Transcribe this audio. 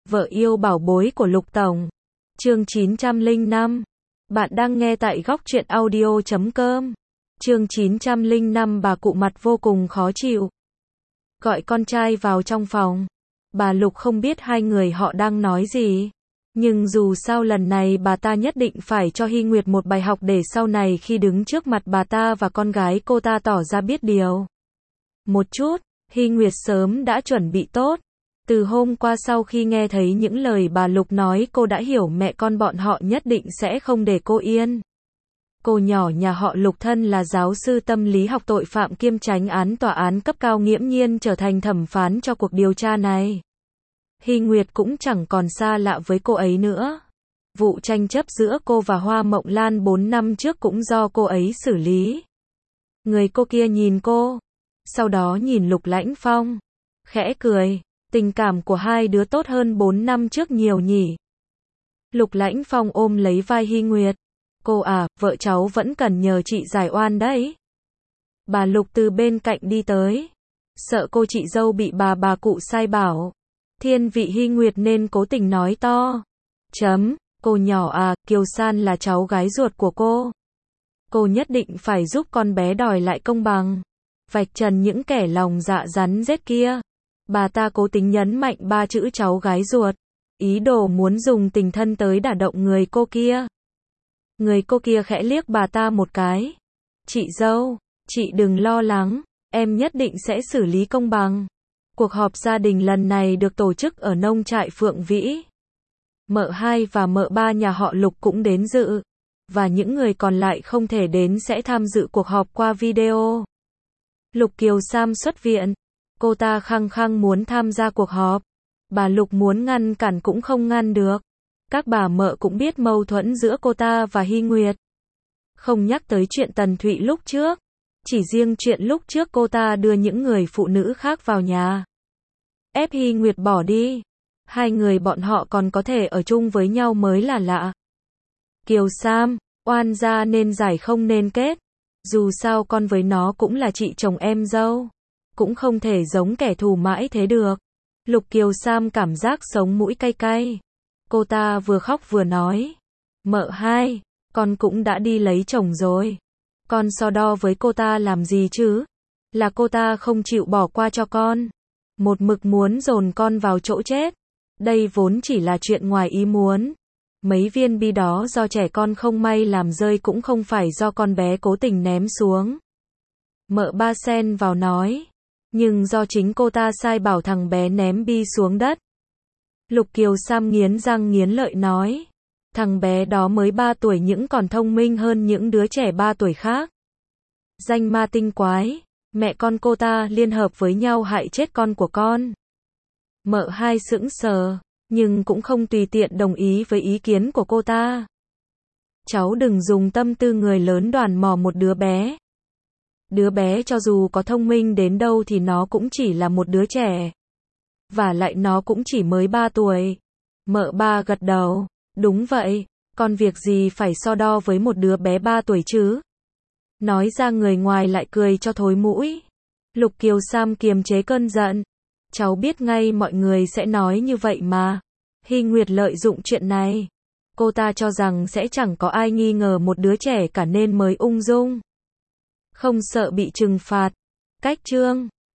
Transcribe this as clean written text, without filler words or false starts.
Vợ yêu bảo bối của Lục Tổng. Chương 905. Bạn đang nghe tại góc truyện audio.com. Chương 905. Bà cụ mặt vô cùng khó chịu. Gọi con trai vào trong phòng. Bà Lục không biết hai người họ đang nói gì. Nhưng dù sao lần này bà ta nhất định phải cho Hy Nguyệt một bài học để sau này khi đứng trước mặt bà ta và con gái cô ta tỏ ra biết điều. Một chút, Hy Nguyệt sớm đã chuẩn bị tốt. Từ hôm qua sau khi nghe thấy những lời bà Lục nói cô đã hiểu mẹ con bọn họ nhất định sẽ không để cô yên. Cô nhỏ nhà họ Lục thân là giáo sư tâm lý học tội phạm kiêm chánh án tòa án cấp cao nghiễm nhiên trở thành thẩm phán cho cuộc điều tra này. Hy Nguyệt cũng chẳng còn xa lạ với cô ấy nữa. Vụ tranh chấp giữa cô và Hoa Mộng Lan 4 năm trước cũng do cô ấy xử lý. Người cô kia nhìn cô, sau đó nhìn Lục Lãnh Phong, khẽ cười. Tình cảm của hai đứa tốt hơn 4 năm trước nhiều nhỉ. Lục Lãnh Phong ôm lấy vai Hy Nguyệt. Cô à, vợ cháu vẫn cần nhờ chị giải oan đấy. Bà Lục từ bên cạnh đi tới. Sợ cô chị dâu bị bà cụ sai bảo. Thiên vị Hy Nguyệt nên cố tình nói to. Cô nhỏ à, Kiều San là cháu gái ruột của cô. Cô nhất định phải giúp con bé đòi lại công bằng. Vạch trần những kẻ lòng dạ rắn rết kia. Bà ta cố tính nhấn mạnh 3 chữ cháu gái ruột. Ý đồ muốn dùng tình thân tới đả động người cô kia. Người cô kia khẽ liếc bà ta một cái. Chị dâu, chị đừng lo lắng, em nhất định sẽ xử lý công bằng. Cuộc họp gia đình lần này được tổ chức ở nông trại Phượng Vĩ. Mợ 2 và mợ 3 nhà họ Lục cũng đến dự. Và những người còn lại không thể đến sẽ tham dự cuộc họp qua video. Lục Kiều Sam xuất viện. Cô ta khăng khăng muốn tham gia cuộc họp. Bà Lục muốn ngăn cản cũng không ngăn được. Các bà mợ cũng biết mâu thuẫn giữa cô ta và Hy Nguyệt. Không nhắc tới chuyện Tần Thụy lúc trước. Chỉ riêng chuyện lúc trước cô ta đưa những người phụ nữ khác vào nhà. Ép Hy Nguyệt bỏ đi. Hai người bọn họ còn có thể ở chung với nhau mới là lạ. Kiều Sam, oan gia nên giải không nên kết. Dù sao con với nó cũng là chị chồng em dâu. Cũng không thể giống kẻ thù mãi thế được. Lục Kiều Sam cảm giác sống mũi cay cay. Cô ta vừa khóc vừa nói. Mợ 2, con cũng đã đi lấy chồng rồi. Con so đo với cô ta làm gì chứ? Là cô ta không chịu bỏ qua cho con. Một mực muốn dồn con vào chỗ chết. Đây vốn chỉ là chuyện ngoài ý muốn. Mấy viên bi đó do trẻ con không may làm rơi cũng không phải do con bé cố tình ném xuống. Mợ 3 xen vào nói. Nhưng do chính cô ta sai bảo thằng bé ném bi xuống đất. Lục Kiều Sam nghiến răng nghiến lợi nói. Thằng bé đó mới 3 tuổi nhưng còn thông minh hơn những đứa trẻ 3 tuổi khác. Danh ma tinh quái. Mẹ con cô ta liên hợp với nhau hại chết con của con. Mợ 2 sững sờ. Nhưng cũng không tùy tiện đồng ý với ý kiến của cô ta. Cháu đừng dùng tâm tư người lớn đoản mò một đứa bé. Đứa bé cho dù có thông minh đến đâu thì nó cũng chỉ là một đứa trẻ. Và lại nó cũng chỉ mới 3 tuổi. Mợ 3 gật đầu. Đúng vậy, con việc gì phải so đo với một đứa bé 3 tuổi chứ? Nói ra người ngoài lại cười cho thối mũi. Lục Kiều Sam kiềm chế cơn giận. Cháu biết ngay mọi người sẽ nói như vậy mà. Hy Nguyệt lợi dụng chuyện này. Cô ta cho rằng sẽ chẳng có ai nghi ngờ một đứa trẻ cả nên mới ung dung. Không sợ bị trừng phạt. Cách chương